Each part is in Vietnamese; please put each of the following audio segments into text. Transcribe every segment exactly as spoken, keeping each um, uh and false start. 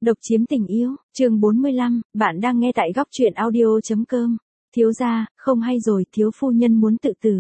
Độc chiếm tình yêu, chương bốn mươi lăm, bạn đang nghe tại góc truyện audio chấm com. Thiếu gia, không hay rồi, thiếu phu nhân muốn tự tử.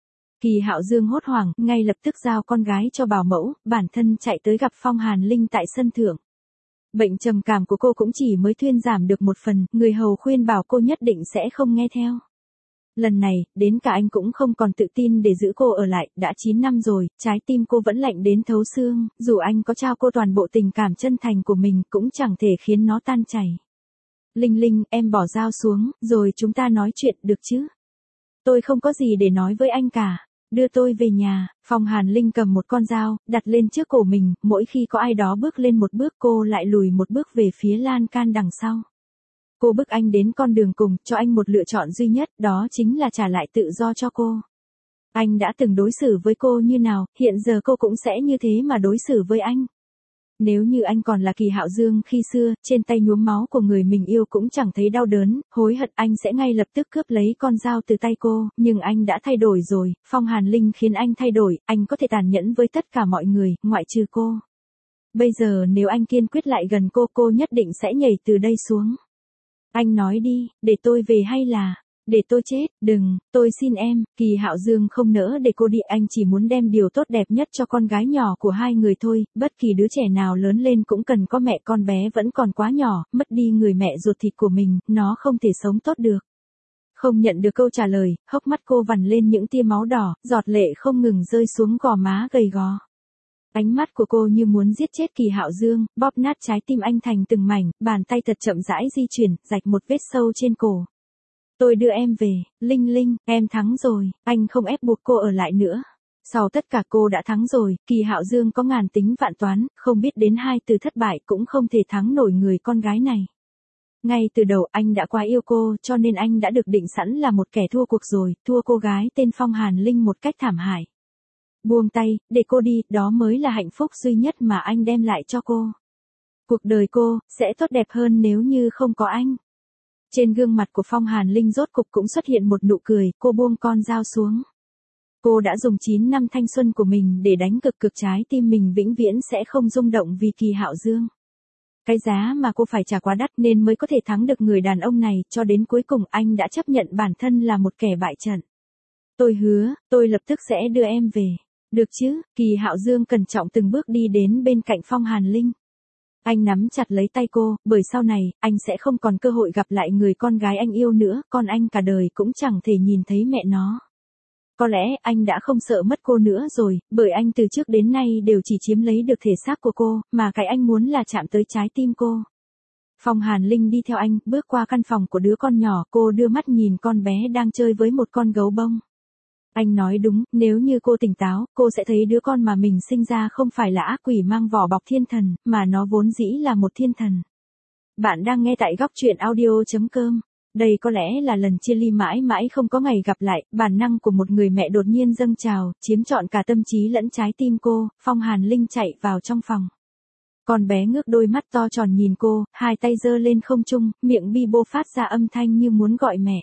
Kỳ Hạo Dương hốt hoảng, ngay lập tức giao con gái cho bảo mẫu, bản thân chạy tới gặp Phong Hàn Linh tại sân thượng. Bệnh trầm cảm của cô cũng chỉ mới thuyên giảm được một phần, người hầu khuyên bảo cô nhất định sẽ không nghe theo. Lần này, đến cả anh cũng không còn tự tin để giữ cô ở lại, đã chín năm rồi, trái tim cô vẫn lạnh đến thấu xương, dù anh có trao cô toàn bộ tình cảm chân thành của mình cũng chẳng thể khiến nó tan chảy. Linh Linh, em bỏ dao xuống, rồi chúng ta nói chuyện được chứ? Tôi không có gì để nói với anh cả. Đưa tôi về nhà. Phong Hàn Linh cầm một con dao, đặt lên trước cổ mình, mỗi khi có ai đó bước lên một bước cô lại lùi một bước về phía lan can đằng sau. Cô bức anh đến con đường cùng, cho anh một lựa chọn duy nhất, đó chính là trả lại tự do cho cô. Anh đã từng đối xử với cô như nào, hiện giờ cô cũng sẽ như thế mà đối xử với anh. Nếu như anh còn là Kỳ Hạo Dương khi xưa, trên tay nhuốm máu của người mình yêu cũng chẳng thấy đau đớn, hối hận anh sẽ ngay lập tức cướp lấy con dao từ tay cô, nhưng anh đã thay đổi rồi, Phong Hàn Linh khiến anh thay đổi, anh có thể tàn nhẫn với tất cả mọi người, ngoại trừ cô. Bây giờ nếu anh kiên quyết lại gần cô, cô nhất định sẽ nhảy từ đây xuống. Anh nói đi, để tôi về hay là, để tôi chết, đừng, tôi xin em. Kỳ Hạo Dương không nỡ để cô đi, anh chỉ muốn đem điều tốt đẹp nhất cho con gái nhỏ của hai người thôi, bất kỳ đứa trẻ nào lớn lên cũng cần có mẹ, con bé vẫn còn quá nhỏ, mất đi người mẹ ruột thịt của mình, nó không thể sống tốt được. Không nhận được câu trả lời, hốc mắt cô vằn lên những tia máu đỏ, giọt lệ không ngừng rơi xuống gò má gầy gò. Ánh mắt của cô như muốn giết chết Kỳ Hạo Dương, bóp nát trái tim anh thành từng mảnh, bàn tay thật chậm rãi di chuyển, rạch một vết sâu trên cổ. Tôi đưa em về, Linh Linh, em thắng rồi, anh không ép buộc cô ở lại nữa. Sau tất cả cô đã thắng rồi, Kỳ Hạo Dương có ngàn tính vạn toán, không biết đến hai từ thất bại cũng không thể thắng nổi người con gái này. Ngay từ đầu anh đã quá yêu cô, cho nên anh đã được định sẵn là một kẻ thua cuộc rồi, thua cô gái tên Phong Hàn Linh một cách thảm hại. Buông tay, để cô đi, đó mới là hạnh phúc duy nhất mà anh đem lại cho cô. Cuộc đời cô, sẽ tốt đẹp hơn nếu như không có anh. Trên gương mặt của Phong Hàn Linh rốt cục cũng xuất hiện một nụ cười, cô buông con dao xuống. Cô đã dùng chín năm thanh xuân của mình để đánh cực cực trái tim mình vĩnh viễn sẽ không rung động vì Kỳ Hạo Dương. Cái giá mà cô phải trả quá đắt nên mới có thể thắng được người đàn ông này, cho đến cuối cùng anh đã chấp nhận bản thân là một kẻ bại trận. Tôi hứa, tôi lập tức sẽ đưa em về. Được chứ? Kỳ Hạo Dương cẩn trọng từng bước đi đến bên cạnh Phong Hàn Linh. Anh nắm chặt lấy tay cô, bởi sau này, anh sẽ không còn cơ hội gặp lại người con gái anh yêu nữa, con anh cả đời cũng chẳng thể nhìn thấy mẹ nó. Có lẽ anh đã không sợ mất cô nữa rồi, bởi anh từ trước đến nay đều chỉ chiếm lấy được thể xác của cô, mà cái anh muốn là chạm tới trái tim cô. Phong Hàn Linh đi theo anh, bước qua căn phòng của đứa con nhỏ, cô đưa mắt nhìn con bé đang chơi với một con gấu bông. Anh nói đúng, nếu như cô tỉnh táo, cô sẽ thấy đứa con mà mình sinh ra không phải là ác quỷ mang vỏ bọc thiên thần, mà nó vốn dĩ là một thiên thần. Bạn đang nghe tại góc truyện audio chấm com. Đây có lẽ là lần chia ly mãi mãi không có ngày gặp lại, bản năng của một người mẹ đột nhiên dâng trào, chiếm trọn cả tâm trí lẫn trái tim cô. Phong Hàn Linh chạy vào trong phòng. Con bé ngước đôi mắt to tròn nhìn cô, hai tay giơ lên không trung, miệng bi bô phát ra âm thanh như muốn gọi mẹ.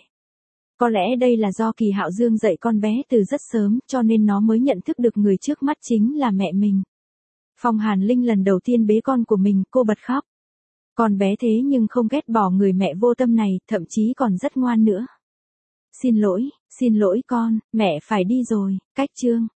Có lẽ đây là do Kỳ Hạo Dương dạy con bé từ rất sớm, cho nên nó mới nhận thức được người trước mắt chính là mẹ mình. Phong Hàn Linh lần đầu tiên bế con của mình, cô bật khóc. Con bé thế nhưng không ghét bỏ người mẹ vô tâm này, thậm chí còn rất ngoan nữa. Xin lỗi, xin lỗi con, mẹ phải đi rồi, cách chương.